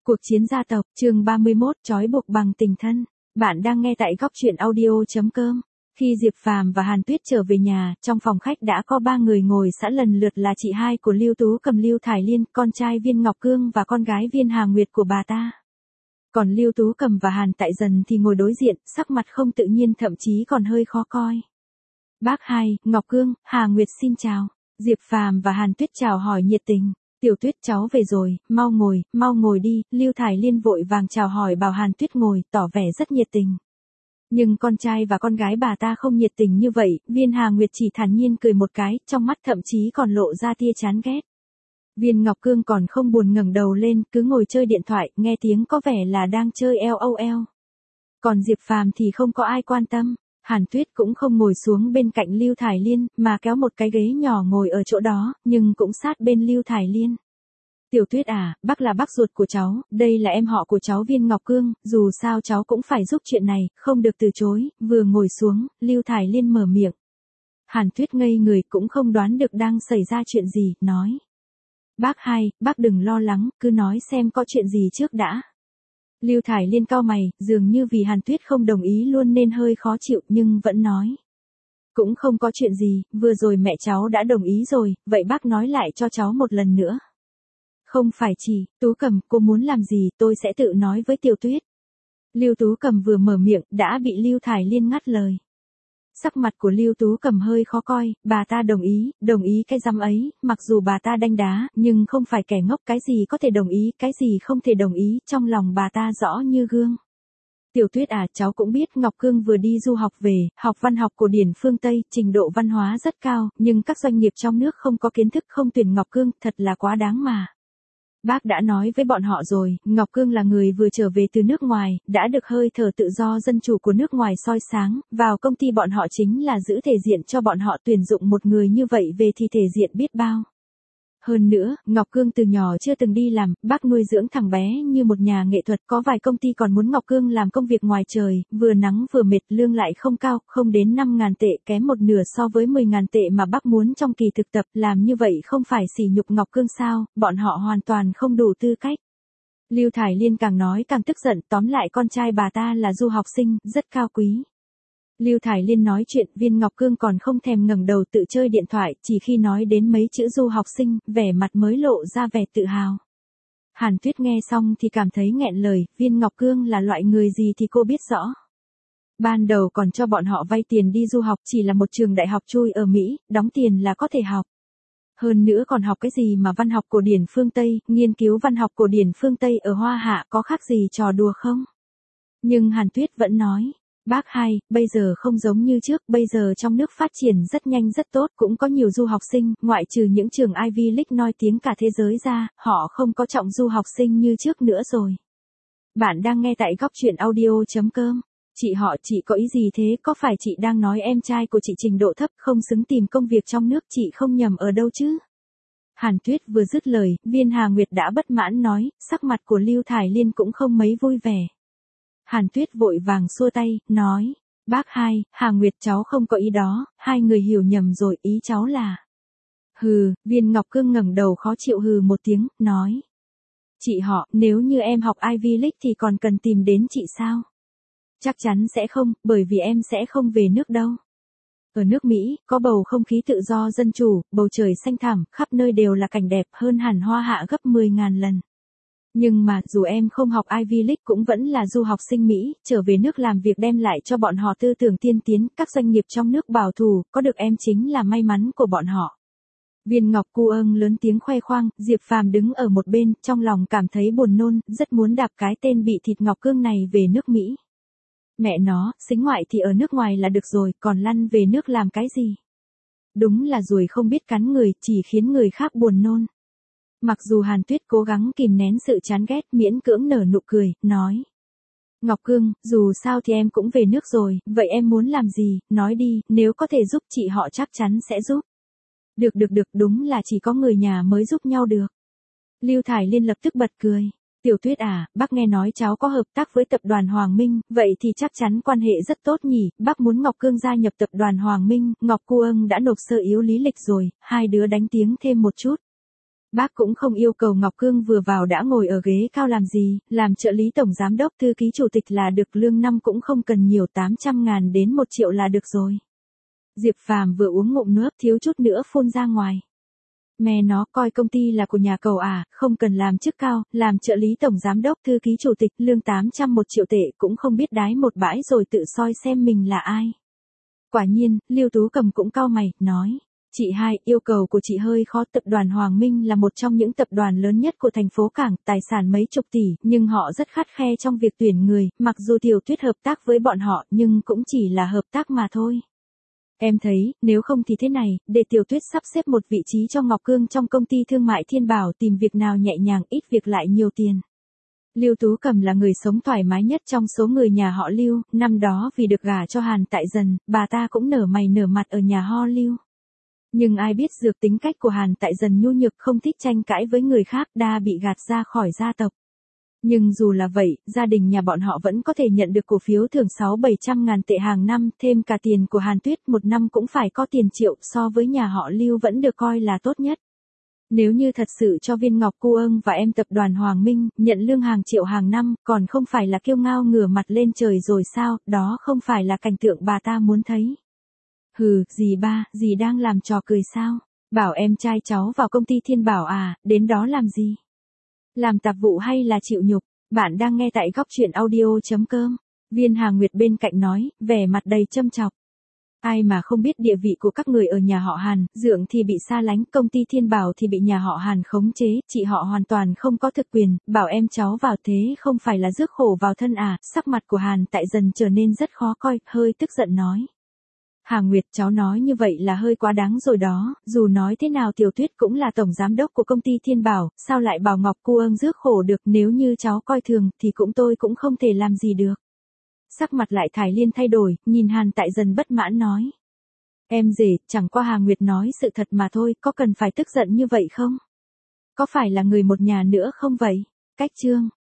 Cuộc chiến gia tộc, chương 31, trói buộc bằng tình thân. Bạn đang nghe tại góc truyện audio.com. Khi Diệp Phàm và Hàn Tuyết trở về nhà, trong phòng khách đã có 3 người ngồi sẵn, lần lượt là chị hai của Lưu Tú Cầm Lưu Thải Liên, con trai Viên Ngọc Cương và con gái Viên Hà Nguyệt của bà ta. Còn Lưu Tú Cầm và Hàn Tại Dần thì ngồi đối diện, sắc mặt không tự nhiên, thậm chí còn hơi khó coi. Bác hai, Ngọc Cương, Hà Nguyệt xin chào. Diệp Phàm và Hàn Tuyết chào hỏi nhiệt tình. Tiểu Tuyết cháu về rồi, mau ngồi đi. Lưu Thải Liên vội vàng chào hỏi bảo Hàn Tuyết ngồi, tỏ vẻ rất nhiệt tình. Nhưng con trai và con gái bà ta không nhiệt tình như vậy, Viên Hà Nguyệt chỉ thản nhiên cười một cái, trong mắt thậm chí còn lộ ra tia chán ghét. Viên Ngọc Cương còn không buồn ngẩng đầu lên, cứ ngồi chơi điện thoại, nghe tiếng có vẻ là đang chơi LOL. Còn Diệp Phàm thì không có ai quan tâm. Hàn Tuyết cũng không ngồi xuống bên cạnh Lưu Thải Liên, mà kéo một cái ghế nhỏ ngồi ở chỗ đó, nhưng cũng sát bên Lưu Thải Liên. Tiểu Tuyết à, bác là bác ruột của cháu, đây là em họ của cháu Viên Ngọc Cương, dù sao cháu cũng phải giúp chuyện này, không được từ chối. Vừa ngồi xuống, Lưu Thải Liên mở miệng. Hàn Tuyết ngây người, cũng không đoán được đang xảy ra chuyện gì, nói. Bác hai, bác đừng lo lắng, cứ nói xem có chuyện gì trước đã. Lưu Thải Liên cau mày, dường như vì Hàn Tuyết không đồng ý luôn nên hơi khó chịu, nhưng vẫn nói. Cũng không có chuyện gì, vừa rồi mẹ cháu đã đồng ý rồi, vậy bác nói lại cho cháu một lần nữa. Không phải chị, Tú Cầm, cô muốn làm gì tôi sẽ tự nói với Tiểu Tuyết. Lưu Tú Cầm vừa mở miệng, đã bị Lưu Thải Liên ngắt lời. Sắc mặt của Lưu Tú Cầm hơi khó coi, bà ta đồng ý cái rắm ấy, mặc dù bà ta đanh đá, nhưng không phải kẻ ngốc, cái gì có thể đồng ý, cái gì không thể đồng ý, trong lòng bà ta rõ như gương. Tiểu Tuyết à, cháu cũng biết Ngọc Cương vừa đi du học về, học văn học cổ điển phương Tây, trình độ văn hóa rất cao, nhưng các doanh nghiệp trong nước không có kiến thức, không tuyển Ngọc Cương, thật là quá đáng mà. Bác đã nói với bọn họ rồi, Ngọc Cương là người vừa trở về từ nước ngoài, đã được hơi thở tự do dân chủ của nước ngoài soi sáng, vào công ty bọn họ chính là giữ thể diện cho bọn họ, tuyển dụng một người như vậy về thì thể diện biết bao. Hơn nữa, Ngọc Cương từ nhỏ chưa từng đi làm, bác nuôi dưỡng thằng bé như một nhà nghệ thuật, có vài công ty còn muốn Ngọc Cương làm công việc ngoài trời, vừa nắng vừa mệt, lương lại không cao, không đến 5.000 tệ, kém một nửa so với 10.000 tệ mà bác muốn trong kỳ thực tập, làm như vậy không phải sỉ nhục Ngọc Cương sao, bọn họ hoàn toàn không đủ tư cách. Lưu Thải Liên càng nói càng tức giận, tóm lại con trai bà ta là du học sinh, rất cao quý. Lưu Thải Liên nói chuyện, Viên Ngọc Cương còn không thèm ngẩng đầu tự chơi điện thoại, chỉ khi nói đến mấy chữ du học sinh, vẻ mặt mới lộ ra vẻ tự hào. Hàn Tuyết nghe xong thì cảm thấy nghẹn lời, Viên Ngọc Cương là loại người gì thì cô biết rõ. Ban đầu còn cho bọn họ vay tiền đi du học, chỉ là một trường đại học chui ở Mỹ, đóng tiền là có thể học. Hơn nữa còn học cái gì mà văn học cổ điển phương Tây, nghiên cứu văn học cổ điển phương Tây ở Hoa Hạ có khác gì trò đùa không? Nhưng Hàn Tuyết vẫn nói. Bác hai, bây giờ không giống như trước, bây giờ trong nước phát triển rất nhanh rất tốt, cũng có nhiều du học sinh, ngoại trừ những trường Ivy League nói tiếng cả thế giới ra, họ không có trọng du học sinh như trước nữa rồi. Bạn đang nghe tại góc truyện audio.com. Chị có ý gì thế, có phải chị đang nói em trai của chị trình độ thấp, không xứng tìm công việc trong nước, chị không nhầm ở đâu chứ? Hàn Tuyết vừa dứt lời, Viên Hà Nguyệt đã bất mãn nói, sắc mặt của Lưu Thải Liên cũng không mấy vui vẻ. Hàn Tuyết vội vàng xua tay, nói, bác hai, Hà Nguyệt cháu không có ý đó, hai người hiểu nhầm rồi, ý cháu là. Hừ, Viên Ngọc Cương ngẩng đầu khó chịu hừ một tiếng, nói. Chị họ, nếu như em học Ivy League thì còn cần tìm đến chị sao? Chắc chắn sẽ không, bởi vì em sẽ không về nước đâu. Ở nước Mỹ, có bầu không khí tự do dân chủ, bầu trời xanh thẳm, khắp nơi đều là cảnh đẹp hơn hẳn Hoa Hạ gấp 10.000 lần. Nhưng mà, dù em không học Ivy League cũng vẫn là du học sinh Mỹ, trở về nước làm việc đem lại cho bọn họ tư tưởng tiên tiến, các doanh nghiệp trong nước bảo thủ, có được em chính là may mắn của bọn họ. Viên Ngọc Cương lớn tiếng khoe khoang, Diệp Phàm đứng ở một bên, trong lòng cảm thấy buồn nôn, rất muốn đạp cái tên bị thịt Ngọc Cương này về nước Mỹ. Mẹ nó, xính ngoại thì ở nước ngoài là được rồi, còn lăn về nước làm cái gì? Đúng là ruồi không biết cắn người, chỉ khiến người khác buồn nôn. Mặc dù Hàn Tuyết cố gắng kìm nén sự chán ghét, miễn cưỡng nở nụ cười, nói. Ngọc Cương, dù sao thì em cũng về nước rồi, vậy em muốn làm gì, nói đi, nếu có thể giúp chị họ chắc chắn sẽ giúp. Được, đúng là chỉ có người nhà mới giúp nhau được. Lưu Thải Liên lập tức bật cười. Tiểu Tuyết à, bác nghe nói cháu có hợp tác với tập đoàn Hoàng Minh, vậy thì chắc chắn quan hệ rất tốt nhỉ, bác muốn Ngọc Cương gia nhập tập đoàn Hoàng Minh, Ngọc Cương đã nộp sơ yếu lý lịch rồi, hai đứa đánh tiếng thêm một chút. Bác cũng không yêu cầu Ngọc Cương vừa vào đã ngồi ở ghế cao làm gì, làm trợ lý tổng giám đốc thư ký chủ tịch là được, lương năm cũng không cần nhiều, 800.000 đến 1 triệu là được rồi. Diệp Phàm vừa uống ngụm nước thiếu chút nữa phun ra ngoài. Mẹ nó, coi công ty là của nhà cậu à, không cần làm chức cao, làm trợ lý tổng giám đốc thư ký chủ tịch, lương 1 triệu tệ cũng không biết đái một bãi rồi tự soi xem mình là ai. Quả nhiên, Lưu Tú Cầm cũng cau mày, nói. Chị hai, yêu cầu của chị hơi khó, tập đoàn Hoàng Minh là một trong những tập đoàn lớn nhất của thành phố Cảng, tài sản mấy chục tỷ, nhưng họ rất khắt khe trong việc tuyển người, mặc dù Tiểu Tuyết hợp tác với bọn họ, nhưng cũng chỉ là hợp tác mà thôi. Em thấy, nếu không thì thế này, để Tiểu Tuyết sắp xếp một vị trí cho Ngọc Cương trong công ty thương mại Thiên Bảo, tìm việc nào nhẹ nhàng, ít việc lại nhiều tiền. Lưu Tú Cầm là người sống thoải mái nhất trong số người nhà họ Lưu, năm đó vì được gả cho Hàn Tại Dần, bà ta cũng nở mày nở mặt ở nhà ho Lưu. Nhưng ai biết dược tính cách của Hàn Tại Dần nhu nhược, không thích tranh cãi với người khác, đa bị gạt ra khỏi gia tộc. Nhưng dù là vậy, gia đình nhà bọn họ vẫn có thể nhận được cổ phiếu thưởng 600-700 ngàn tệ hàng năm, thêm cả tiền của Hàn Tuyết, một năm cũng phải có tiền triệu, so với nhà họ Lưu vẫn được coi là tốt nhất. Nếu như thật sự cho Viên Ngọc Cô Ương và em tập đoàn Hoàng Minh nhận lương hàng triệu hàng năm, còn không phải là kiêu ngao ngửa mặt lên trời rồi sao, đó không phải là cảnh tượng bà ta muốn thấy. Hừ, dì ba, dì đang làm trò cười sao? Bảo em trai cháu vào công ty Thiên Bảo à, đến đó làm gì? Làm tạp vụ hay là chịu nhục? Bạn đang nghe tại góc truyện audio.com. Viên Hà Nguyệt bên cạnh nói, vẻ mặt đầy châm chọc. Ai mà không biết địa vị của các người ở nhà họ Hàn, Dượng thì bị xa lánh, công ty Thiên Bảo thì bị nhà họ Hàn khống chế, chị họ hoàn toàn không có thực quyền, bảo em cháu vào thế không phải là rước khổ vào thân à, sắc mặt của Hàn Tại Dần trở nên rất khó coi, hơi tức giận nói. Hà Nguyệt, cháu nói như vậy là hơi quá đáng rồi đó, dù nói thế nào Tiểu Tuyết cũng là tổng giám đốc của công ty Thiên Bảo, sao lại bảo Ngọc Cô Ương rước khổ được, nếu như cháu coi thường thì tôi cũng không thể làm gì được. Sắc mặt lại Thải Liên thay đổi, nhìn Hàn Tại Dần bất mãn nói. Em rể, chẳng qua Hà Nguyệt nói sự thật mà thôi, có cần phải tức giận như vậy không? Có phải là người một nhà nữa không vậy? Cách chương.